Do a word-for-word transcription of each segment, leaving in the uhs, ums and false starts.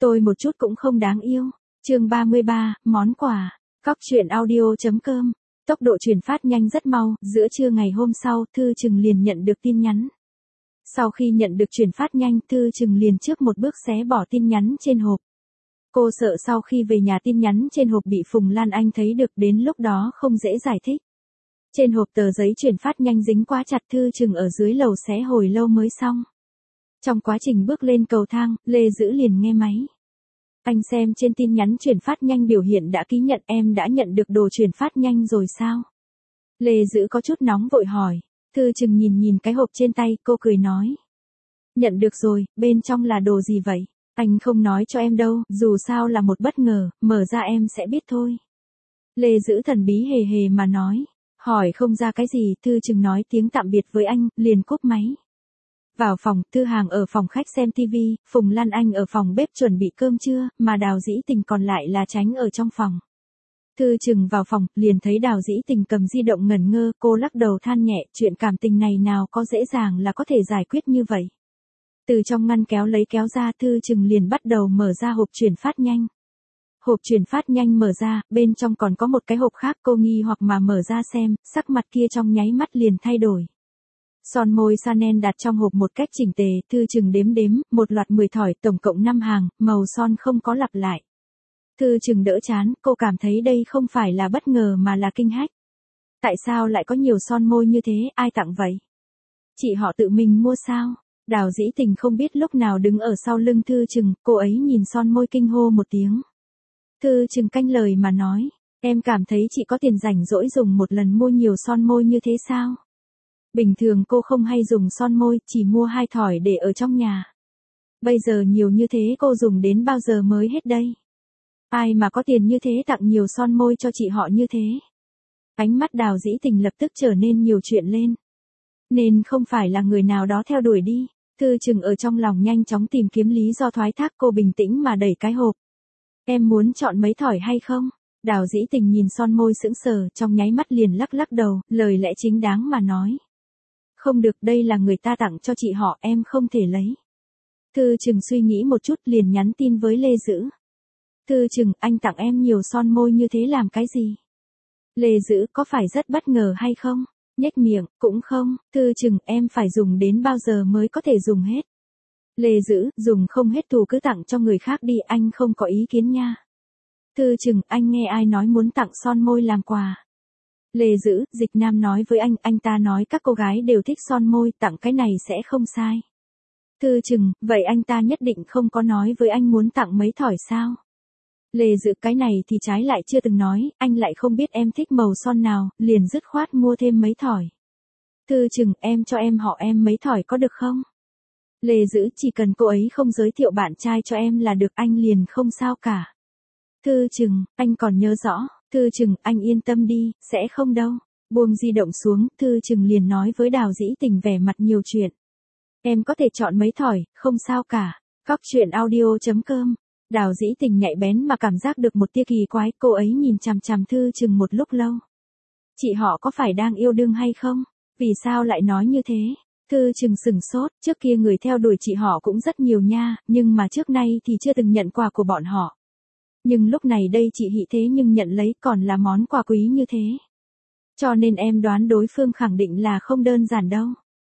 Tôi một chút cũng không đáng yêu. Chương ba mươi ba, món quà. Cóc truyện audio chấm com. Tốc độ truyền phát nhanh rất mau, giữa trưa ngày hôm sau, Thư Trừng liền nhận được tin nhắn. Sau khi nhận được truyền phát nhanh, Thư Trừng liền trước một bước xé bỏ tin nhắn trên hộp. Cô sợ sau khi về nhà tin nhắn trên hộp bị Phùng Lan Anh thấy được, đến lúc đó không dễ giải thích. Trên hộp tờ giấy truyền phát nhanh dính quá chặt, Thư Trừng ở dưới lầu xé hồi lâu mới xong. Trong quá trình bước lên cầu thang, Lê Dữ liền nghe máy. Anh xem trên tin nhắn truyền phát nhanh biểu hiện đã ký nhận, em đã nhận được đồ truyền phát nhanh rồi sao? Lê Dữ có chút nóng vội hỏi. Thư Trừng nhìn nhìn cái hộp trên tay, cô cười nói. Nhận được rồi, bên trong là đồ gì vậy? Anh không nói cho em đâu, dù sao là một bất ngờ, mở ra em sẽ biết thôi. Lê Dữ thần bí hề hề mà nói. Hỏi không ra cái gì, Thư Trừng nói tiếng tạm biệt với anh, liền cúp máy. Vào phòng, Thư Hàng ở phòng khách xem tivi, Phùng Lan Anh ở phòng bếp chuẩn bị cơm trưa, mà Đào Dĩ Tình còn lại là tránh ở trong phòng. Thư Trừng vào phòng, liền thấy Đào Dĩ Tình cầm di động ngẩn ngơ, cô lắc đầu than nhẹ, chuyện cảm tình này nào có dễ dàng là có thể giải quyết như vậy. Từ trong ngăn kéo lấy kéo ra, Thư Trừng liền bắt đầu mở ra hộp truyền phát nhanh. Hộp truyền phát nhanh mở ra, bên trong còn có một cái hộp khác, cô nghi hoặc mà mở ra xem, sắc mặt kia trong nháy mắt liền thay đổi. Son môi Chanel đặt trong hộp một cách chỉnh tề, Thư Trừng đếm đếm, một loạt mười thỏi, tổng cộng năm hàng, màu son không có lặp lại. Thư Trừng đỡ chán, cô cảm thấy đây không phải là bất ngờ mà là kinh hách. Tại sao lại có nhiều son môi như thế, ai tặng vậy? Chị họ tự mình mua sao? Đào Dĩ Tình không biết lúc nào đứng ở sau lưng Thư Trừng, cô ấy nhìn son môi kinh hô một tiếng. Thư Trừng canh lời mà nói, em cảm thấy chị có tiền rảnh rỗi dùng một lần mua nhiều son môi như thế sao? Bình thường cô không hay dùng son môi, chỉ mua hai thỏi để ở trong nhà. Bây giờ nhiều như thế cô dùng đến bao giờ mới hết đây? Ai mà có tiền như thế tặng nhiều son môi cho chị họ như thế? Ánh mắt Đào Dĩ Tình lập tức trở nên nhiều chuyện lên. Nên không phải là người nào đó theo đuổi đi. Thư Trừng ở trong lòng nhanh chóng tìm kiếm lý do thoái thác, cô bình tĩnh mà đẩy cái hộp. Em muốn chọn mấy thỏi hay không? Đào Dĩ Tình nhìn son môi sững sờ, trong nháy mắt liền lắc lắc đầu, lời lẽ chính đáng mà nói. Không được, đây là người ta tặng cho chị họ, em không thể lấy. Thư Trừng suy nghĩ một chút liền nhắn tin với Lê Dữ. Thư Trừng, anh tặng em nhiều son môi như thế làm cái gì? Lê Dữ, có phải rất bất ngờ hay không? Nhếch miệng, cũng không. Thư Trừng, em phải dùng đến bao giờ mới có thể dùng hết? Lê Dữ, dùng không hết thù cứ tặng cho người khác đi, anh không có ý kiến nha. Thư Trừng, anh nghe ai nói muốn tặng son môi làm quà? Lê Dữ, Dịch Nam nói với anh, anh ta nói các cô gái đều thích son môi, tặng cái này sẽ không sai. Thư Trừng, vậy anh ta nhất định không có nói với anh muốn tặng mấy thỏi sao? Lê Dữ, cái này thì trái lại chưa từng nói, anh lại không biết em thích màu son nào, liền dứt khoát mua thêm mấy thỏi. Thư Trừng, em cho em họ em mấy thỏi có được không? Lê Dữ, chỉ cần cô ấy không giới thiệu bạn trai cho em là được, anh liền không sao cả. Thư Trừng, anh còn nhớ rõ. Thư Trừng, anh yên tâm đi, sẽ không đâu. Buông di động xuống, Thư Trừng liền nói với Đào Dĩ Tình vẻ mặt nhiều chuyện. Em có thể chọn mấy thỏi, không sao cả. Cóc truyện audio chấm com. Đào Dĩ Tình nhạy bén mà cảm giác được một tia kỳ quái, cô ấy nhìn chằm chằm Thư Trừng một lúc lâu. Chị họ có phải đang yêu đương hay không? Vì sao lại nói như thế? Thư Trừng sừng sốt, trước kia người theo đuổi chị họ cũng rất nhiều nha, nhưng mà trước nay thì chưa từng nhận quà của bọn họ. Nhưng lúc này đây chị Hị thế nhưng nhận lấy còn là món quà quý như thế. Cho nên em đoán đối phương khẳng định là không đơn giản đâu.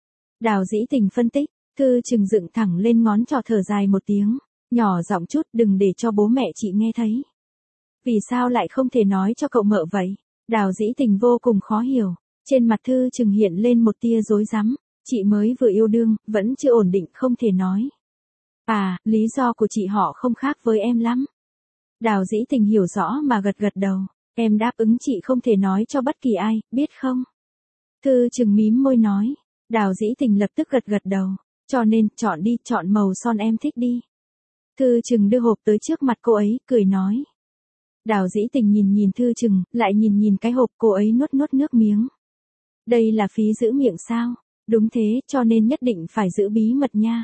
Đào Dĩ Tình phân tích, Thư Trừng dựng thẳng lên ngón trỏ thở dài một tiếng, nhỏ giọng chút, đừng để cho bố mẹ chị nghe thấy. Vì sao lại không thể nói cho cậu mợ vậy? Đào Dĩ Tình vô cùng khó hiểu, trên mặt Thư Trừng hiện lên một tia rối rắm, chị mới vừa yêu đương, vẫn chưa ổn định không thể nói. À, lý do của chị họ không khác với em lắm. Đào Dĩ Tình hiểu rõ mà gật gật đầu, em đáp ứng chị không thể nói cho bất kỳ ai, biết không? Thư Trừng mím môi nói, Đào Dĩ Tình lập tức gật gật đầu, cho nên, chọn đi, chọn màu son em thích đi. Thư Trừng đưa hộp tới trước mặt cô ấy, cười nói. Đào Dĩ Tình nhìn nhìn Thư Trừng, lại nhìn nhìn cái hộp, cô ấy nuốt nuốt nước miếng. Đây là phí giữ miệng sao? Đúng thế, cho nên nhất định phải giữ bí mật nha.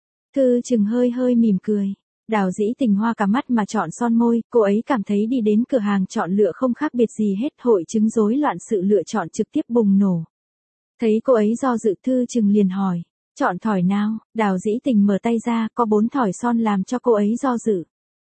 Thư Trừng hơi hơi mỉm cười. Đào Dĩ Tình hoa cả mắt mà chọn son môi, cô ấy cảm thấy đi đến cửa hàng chọn lựa không khác biệt gì hết, hội chứng rối loạn sự lựa chọn trực tiếp bùng nổ. Thấy cô ấy do dự, Thư Trừng liền hỏi, Chọn thỏi nào, Đào Dĩ Tình mở tay ra, có bốn thỏi son làm cho cô ấy do dự.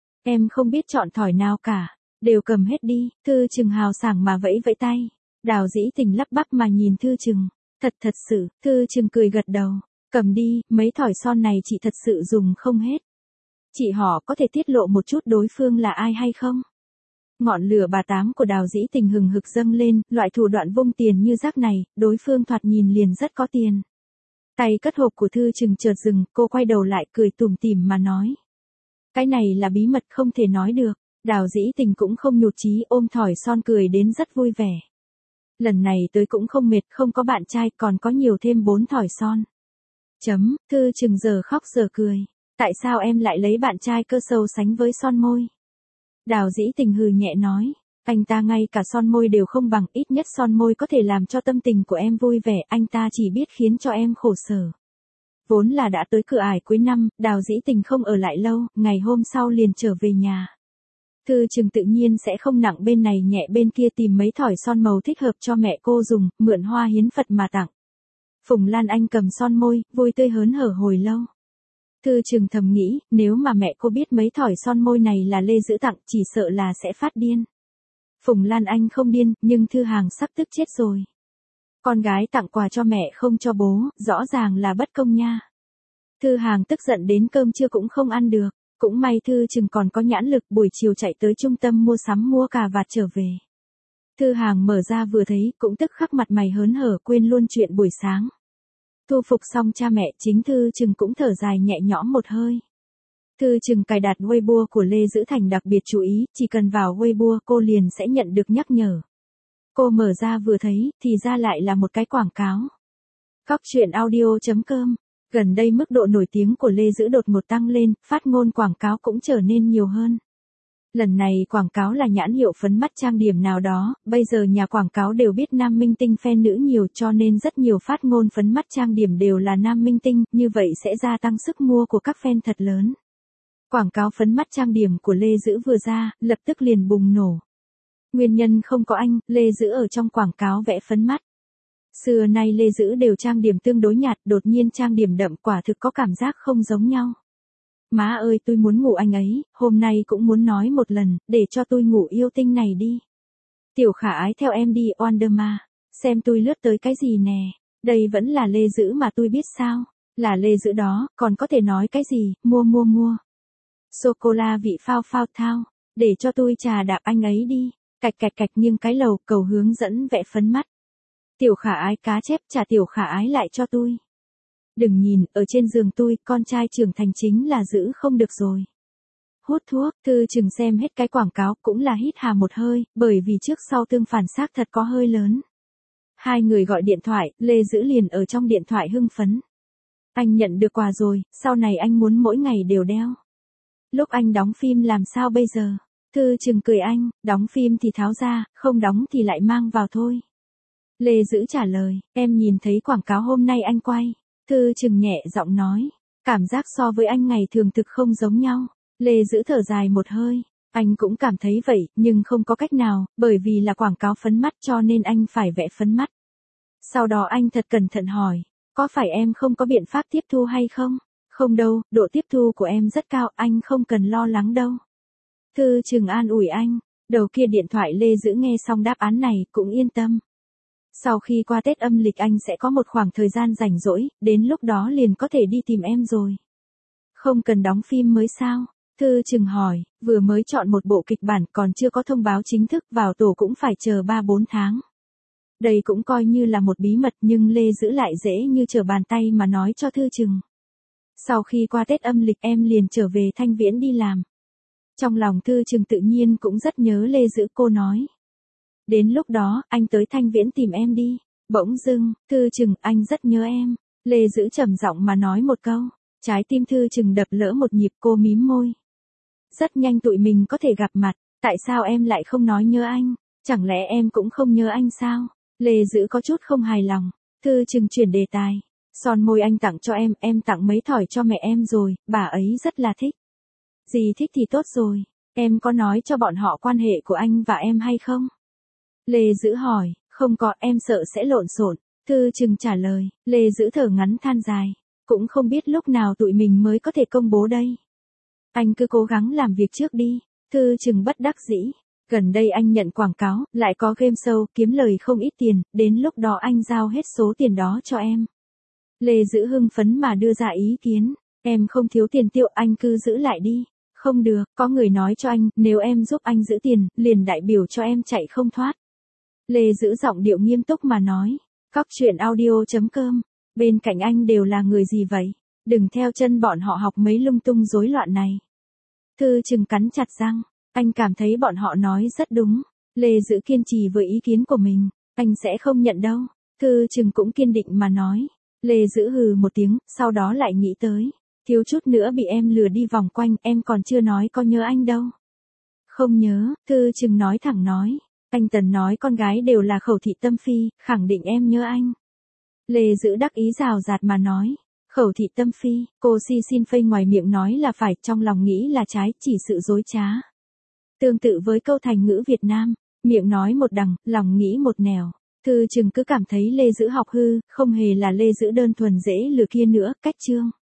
Em không biết chọn thỏi nào cả, đều cầm hết đi, Thư Trừng hào sảng mà vẫy vẫy tay. Đào Dĩ Tình lắp bắp mà nhìn Thư Trừng, thật thật sự, Thư Trừng cười gật đầu, cầm đi, mấy thỏi son này chị thật sự dùng không hết. Chị họ có thể tiết lộ một chút đối phương là ai hay không? Ngọn lửa bà tám của Đào Dĩ Tình hừng hực dâng lên, loại thủ đoạn vung tiền như rác này, đối phương thoạt nhìn liền rất có tiền. Tay cất hộp của Thư Trừng chợt dừng, cô quay đầu lại cười tủm tỉm mà nói. Cái này là bí mật không thể nói được, Đào Dĩ Tình cũng không nhụt chí ôm thỏi son cười đến rất vui vẻ. Lần này tới cũng không mệt, không có bạn trai còn có nhiều thêm bốn thỏi son. Chấm, Thư Trừng giờ khóc giờ cười. Tại sao em lại lấy bạn trai cơ sâu sánh với son môi? Đào Dĩ Tình hừ nhẹ nói, anh ta ngay cả son môi đều không bằng, ít nhất son môi có thể làm cho tâm tình của em vui vẻ, anh ta chỉ biết khiến cho em khổ sở. Vốn là đã tới cửa ải cuối năm, Đào Dĩ Tình không ở lại lâu, ngày hôm sau liền trở về nhà. Thư Trừng tự nhiên sẽ không nặng bên này nhẹ bên kia tìm mấy thỏi son màu thích hợp cho mẹ cô dùng, mượn hoa hiến Phật mà tặng. Phùng Lan Anh cầm son môi, vui tươi hớn hở hồi lâu. Thư Trừng thầm nghĩ, nếu mà mẹ cô biết mấy thỏi son môi này là Lê Dữ tặng, chỉ sợ là sẽ phát điên. Phùng Lan Anh không điên, nhưng Thư Hàng sắp tức chết rồi. Con gái tặng quà cho mẹ không cho bố, rõ ràng là bất công nha. Thư Hàng tức giận đến cơm trưa cũng không ăn được, cũng may Thư Trừng còn có nhãn lực, buổi chiều chạy tới trung tâm mua sắm mua cà vạt trở về. Thư Hàng mở ra vừa thấy, cũng tức khắc mặt mày hớn hở, quên luôn chuyện buổi sáng. Thu phục xong cha mẹ, chính Thư Trừng cũng thở dài nhẹ nhõm một hơi. Thư Trừng cài đặt Weibo của Lê Dữ Thành đặc biệt chú ý, chỉ cần vào Weibo cô liền sẽ nhận được nhắc nhở. Cô mở ra vừa thấy, thì ra lại là một cái quảng cáo. Cóc truyện audio chấm com. Gần đây mức độ nổi tiếng của Lê Dữ đột ngột tăng lên, phát ngôn quảng cáo cũng trở nên nhiều hơn. Lần này quảng cáo là nhãn hiệu phấn mắt trang điểm nào đó, bây giờ nhà quảng cáo đều biết nam minh tinh fan nữ nhiều cho nên rất nhiều phát ngôn phấn mắt trang điểm đều là nam minh tinh, như vậy sẽ gia tăng sức mua của các fan thật lớn. Quảng cáo phấn mắt trang điểm của Lê Dữ vừa ra, lập tức liền bùng nổ. Nguyên nhân không có anh, Lê Dữ ở trong quảng cáo vẽ phấn mắt. Xưa nay Lê Dữ đều trang điểm tương đối nhạt, đột nhiên trang điểm đậm quả thực có cảm giác không giống nhau. Má ơi tôi muốn ngủ anh ấy, hôm nay cũng muốn nói một lần, để cho tôi ngủ yêu tinh này đi. Tiểu Khả Ái theo em đi Wonderma, xem tôi lướt tới cái gì nè, đây vẫn là Lê Dữ mà tôi biết sao, là Lê Dữ đó, còn có thể nói cái gì, mua mua mua. Sô-cô-la vị phao phao thao, để cho tôi trà đạp anh ấy đi, cạch cạch cạch nhưng cái lầu cầu hướng dẫn vẽ phấn mắt. Tiểu Khả Ái cá chép trả Tiểu Khả Ái lại cho tôi. Đừng nhìn, ở trên giường tôi, con trai trưởng thành chính là giữ không được rồi. Hút thuốc, Thư Trừng xem hết cái quảng cáo cũng là hít hà một hơi, bởi vì trước sau tương phản xác thật có hơi lớn. Hai người gọi điện thoại, Lê Dữ liền ở trong điện thoại hưng phấn. Anh nhận được quà rồi, sau này anh muốn mỗi ngày đều đeo. Lúc anh đóng phim làm sao bây giờ? Thư Trừng cười anh, đóng phim thì tháo ra, không đóng thì lại mang vào thôi. Lê Dữ trả lời, em nhìn thấy quảng cáo hôm nay anh quay. Thư Trừng nhẹ giọng nói, cảm giác so với anh ngày thường thực không giống nhau. Lê Dữ thở dài một hơi, anh cũng cảm thấy vậy, nhưng không có cách nào, bởi vì là quảng cáo phấn mắt cho nên anh phải vẽ phấn mắt. Sau đó anh thật cẩn thận hỏi, có phải em không có biện pháp tiếp thu hay không? Không đâu, độ tiếp thu của em rất cao, anh không cần lo lắng đâu. Thư Trừng an ủi anh, đầu kia điện thoại Lê Dữ nghe xong đáp án này cũng yên tâm. Sau khi qua Tết âm lịch anh sẽ có một khoảng thời gian rảnh rỗi, đến lúc đó liền có thể đi tìm em rồi. Không cần đóng phim mới sao? Thư Trừng hỏi, vừa mới chọn một bộ kịch bản còn chưa có thông báo chính thức vào tổ cũng phải chờ ba bốn tháng. Đây cũng coi như là một bí mật nhưng Lê Dữ lại dễ như trở bàn tay mà nói cho Thư Trừng. Sau khi qua Tết âm lịch em liền trở về Thanh Viễn đi làm. Trong lòng Thư Trừng tự nhiên cũng rất nhớ Lê Dữ, cô nói. Đến lúc đó, anh tới Thanh Viễn tìm em đi. Bỗng dưng, Thư Trừng, anh rất nhớ em. Lê Dữ trầm giọng mà nói một câu. Trái tim Thư Trừng đập lỡ một nhịp, cô mím môi. Rất nhanh tụi mình có thể gặp mặt. Tại sao em lại không nói nhớ anh? Chẳng lẽ em cũng không nhớ anh sao? Lê Dữ có chút không hài lòng. Thư Trừng chuyển đề tài. Son môi anh tặng cho em, em tặng mấy thỏi cho mẹ em rồi, bà ấy rất là thích. Dì thích thì tốt rồi. Em có nói cho bọn họ quan hệ của anh và em hay không? Lê Dữ hỏi, không có, em sợ sẽ lộn xộn. Thư Trừng trả lời, Lê Dữ thở ngắn than dài. Cũng không biết lúc nào tụi mình mới có thể công bố đây. Anh cứ cố gắng làm việc trước đi. Thư Trừng bất đắc dĩ. Gần đây anh nhận quảng cáo, lại có game show, kiếm lời không ít tiền, đến lúc đó anh giao hết số tiền đó cho em. Lê Dữ hưng phấn mà đưa ra ý kiến. Em không thiếu tiền tiêu, anh cứ giữ lại đi. Không được, có người nói cho anh, nếu em giúp anh giữ tiền, liền đại biểu cho em chạy không thoát. Lê Dữ giọng điệu nghiêm túc mà nói. Cóc truyện audio chấm com. Bên cạnh anh đều là người gì vậy? Đừng theo chân bọn họ học mấy lung tung rối loạn này. Thư Trừng cắn chặt răng. Anh cảm thấy bọn họ nói rất đúng. Lê Dữ kiên trì với ý kiến của mình. Anh sẽ không nhận đâu. Thư Trừng cũng kiên định mà nói. Lê Dữ hừ một tiếng, sau đó lại nghĩ tới. Thiếu chút nữa bị em lừa đi vòng quanh, em còn chưa nói có nhớ anh đâu. Không nhớ, Thư Trừng nói thẳng nói. Anh Tần nói con gái đều là khẩu thị tâm phi, khẳng định em nhớ anh. Lê Dữ đắc ý rào rạt mà nói. Khẩu thị tâm phi, cô si xin phây ngoài miệng nói là phải, trong lòng nghĩ là trái, chỉ sự dối trá. Tương tự với câu thành ngữ Việt Nam, miệng nói một đằng, lòng nghĩ một nẻo. Thư Trừng cứ cảm thấy Lê Dữ học hư, không hề là Lê Dữ đơn thuần dễ lừa kia nữa, cách chương.